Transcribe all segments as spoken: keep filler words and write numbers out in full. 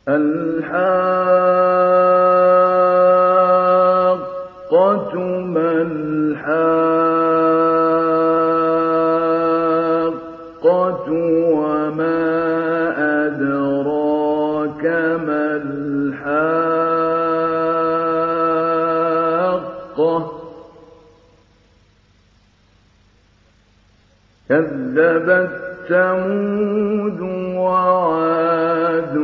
الْحَاقَّةُ مَا الْحَاقَّةُ وَمَا أَدْرَاكَ مَا الْحَاقَّةُ كَذَّبَتْ ثَمُودُ وَعَادٌ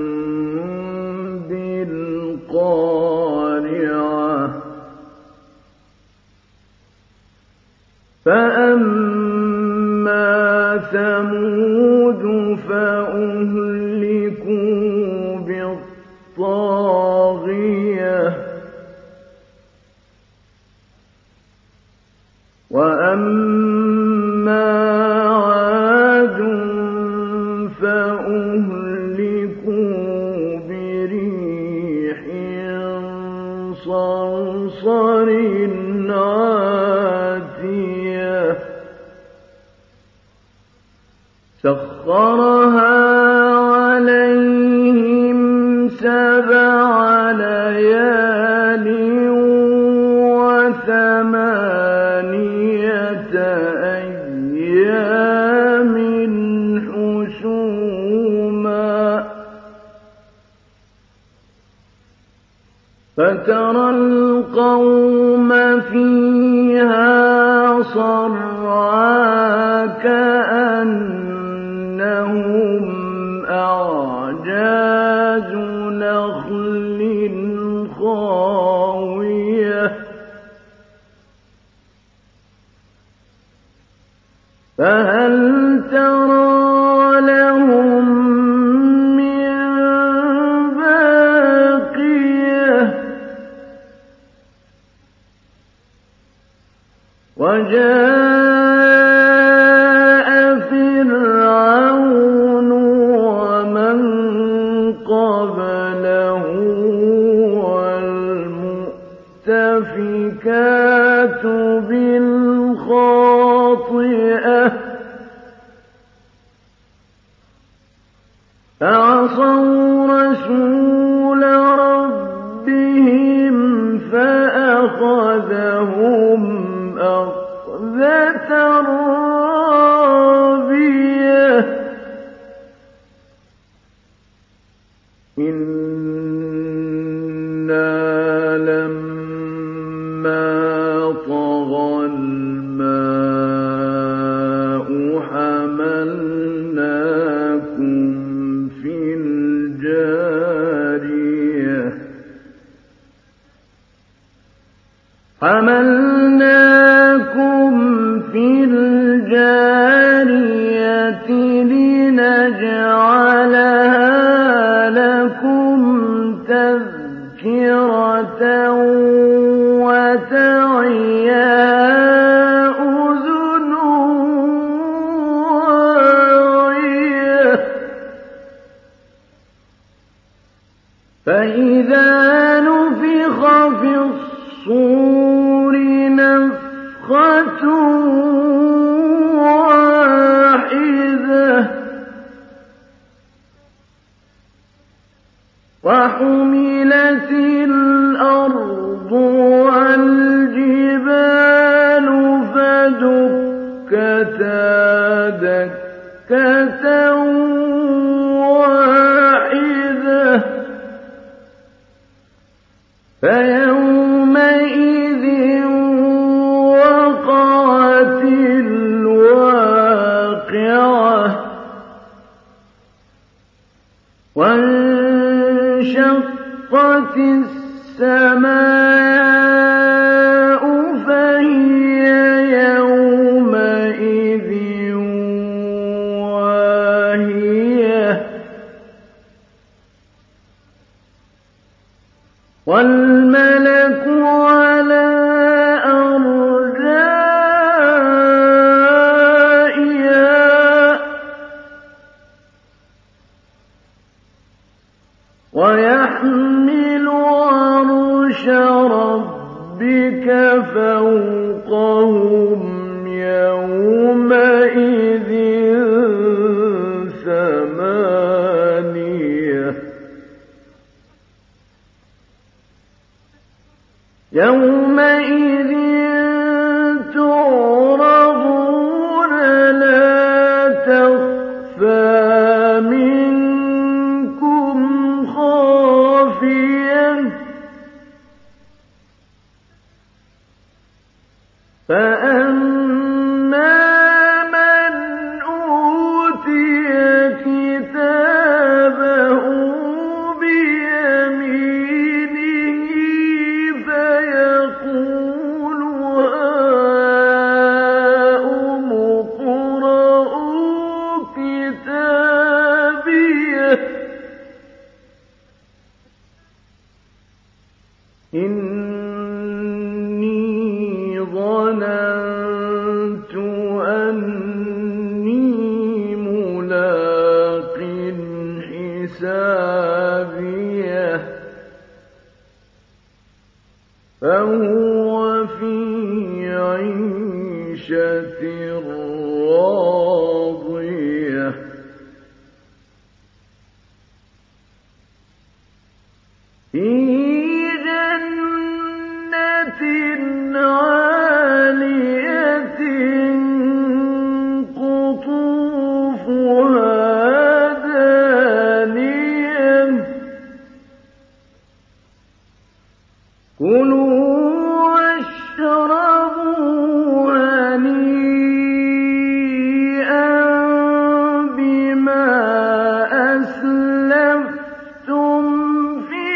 بِالْقَارِعَةِ فَأَمَّا ثَمُودُ فَأُهْلِكُوا بِالطَّاغِيَةِ وَأَمَّا عَادٌ فَأُهْلِكُوا بِرِيحٍ صَرْصَرٍ عَاتِيَةٍ سَخَّرَهَا عَلَيْهِمْ سَبْعَ لَيَالٍ وَثَمَانِيَةَ أَيَّامٍ حُسُومًا فَتَرَى الْقَوْمَ فِيهَا صَرْعَىٰ كَأَنَّهُمْ أَعْجَازُ نَخْلٍ خَاوِيَةٍ فَهَلْ تَرَىٰ لَهُم مِّن بَاقِيَةٍ وَجَاءَ فِرْعَوْنُ وَمَن قَبْلَهُ وَالْمُؤْتَفِكَاتُ بِالْخَاطِئَةِ فَعَصَوْا رَسُولَ رَبِّهِمْ فَأَخَذَهُمْ أَخْذَةً رَّابِيَةً إِنَّا لَمَّا طَغَى الْمَاءُ حَمَلْنَاكُمْ فِي الْجَارِيَةِ حَمَلْنَاكُمْ فِي الْجَارِيَةِ لِنَجْعَلَهَا لَكُمْ تَذْكِرَةً وَتَعِيَهَا أُذُنٌ وَاعِيَةٌ فَإِذَا نُفِخَ فِي الصُّورِ نَفْخَةٌ وَاحِدَةٌ وَحُمِلَتِ الْأَرْضُ وَالْجِبَالُ فَدُكَّتَا دَكَّةً وَاحِدَةً فَيَوْمَئِذٍ وَقَعَتِ الْوَاقِعَةُ وَانشَقَّتِ السَّمَاءُ فَهِيَ يَوْمَئِذٍ وَاهِيَةٌ وَالْمَلَكُ عَلَىٰ أَرْجَائِهَا وَيَحْمِلُ عَرْشَ رَبِّكَ فَوْقَهُمْ يَوْمَئِذٍ ثَمَانِيَةٌ يومئذ تعرضون لا تخفى منكم خافية فأما من أوتي كتابه بيمينه فيقول هاؤم اقرءوا كتابيه إني ظننت أني ملاق حسابيه فهو في عيشة راضية في جنة عالية قطوفها دانية كلوا واشربوا هنيئا بما أسلفتم في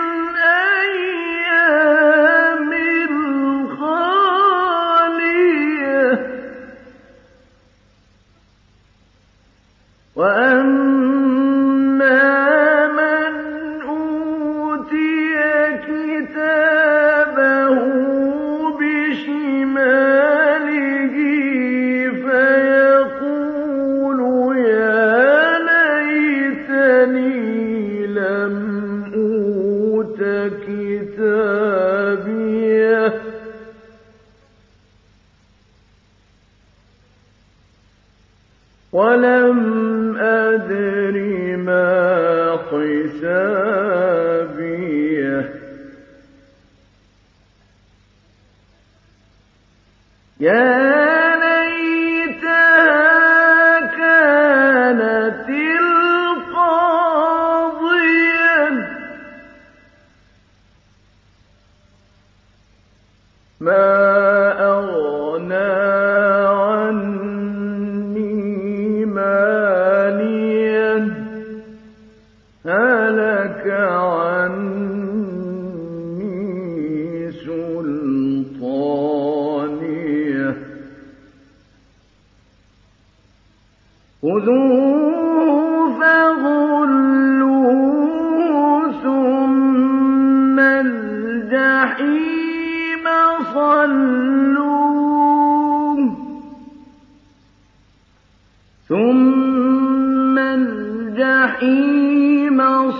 الأيام الخالية وأما من أوتي كتابه بشماله فيقول يا ليتني لم أوت كتابيه ولم أدر ما حسابيه يا ليتها كانت القاضية ما أغنى عني ماليا هلك عني سلطانيه خذوه فغلوه ثم الجحيم صلوه ثم الجحيم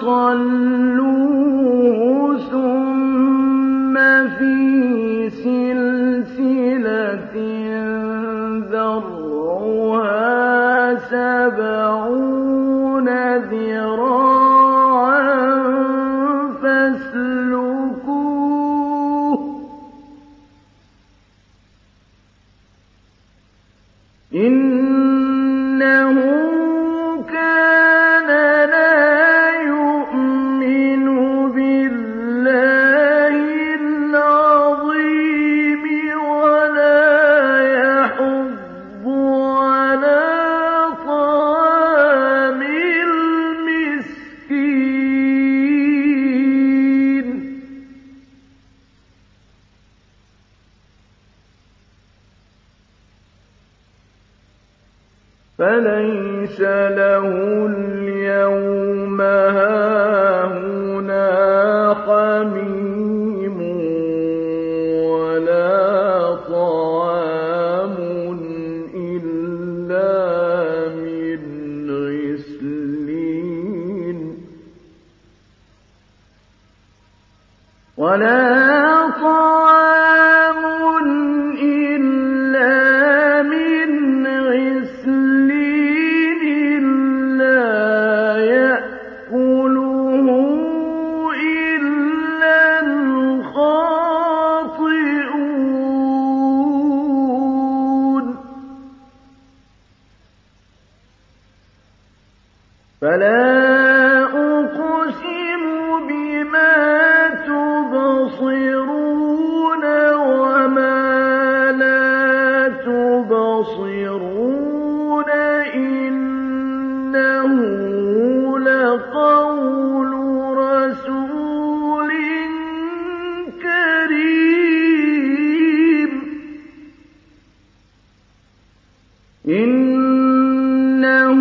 صلوه ثم في سلسلة ذرعها سبعون ذراعا فاسلكوه إنه كان لا يؤمن بالله العظيم ولا يحض على طعام المسكين فليس له اليوم هاهنا حميم ولا طعام إلا من غسلين ولا طعام إلا من غسلين لا يأكله إلا الخاطئون أقسم بما تبصرون وما لا تبصرون إنه لقول رسول كريم إنه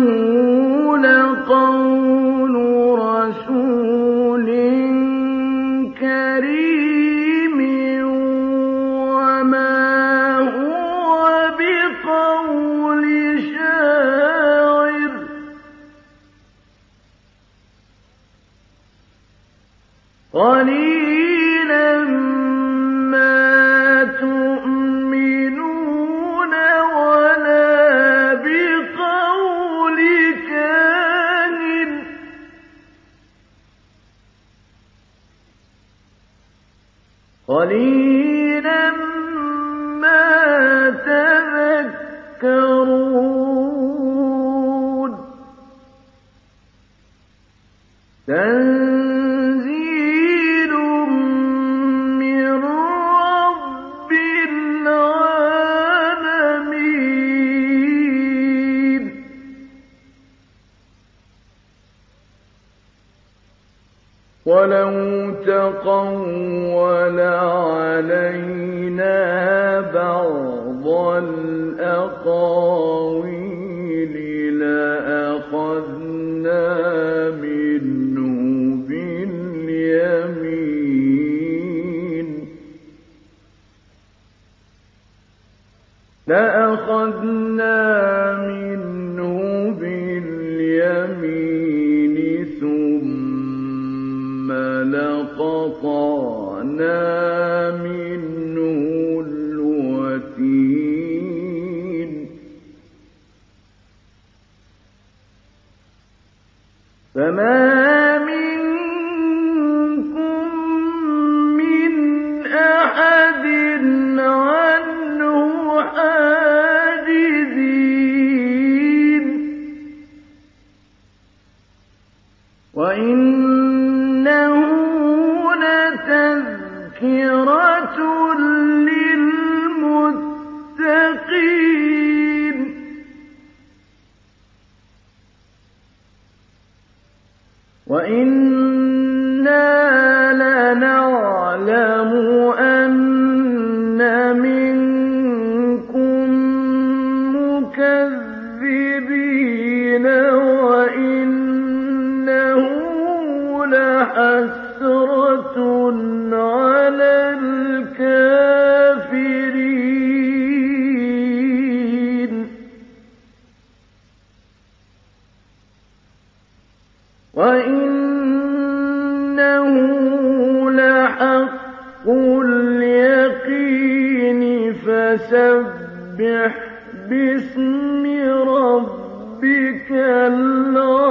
لقول رسول كريم وما هو بقول شاعر قليلا ما تؤمنون ولا بقول كاهن قليلا ما تذكرون تنزيل من رب العالمين ولو تقول علينا بعض الأقاويل لأخذنا منه باليمين لأخذنا منه باليمين ثم لقطعنا منه الوتين فما منكم من أحد عنه حاجزين وإنه لتذكرة للمتقين وإنا لنعلم أن منكم مكذبين وإنه لحسرة على الكافرين وإنه لحق اليقين فسبح باسم ربك العظيم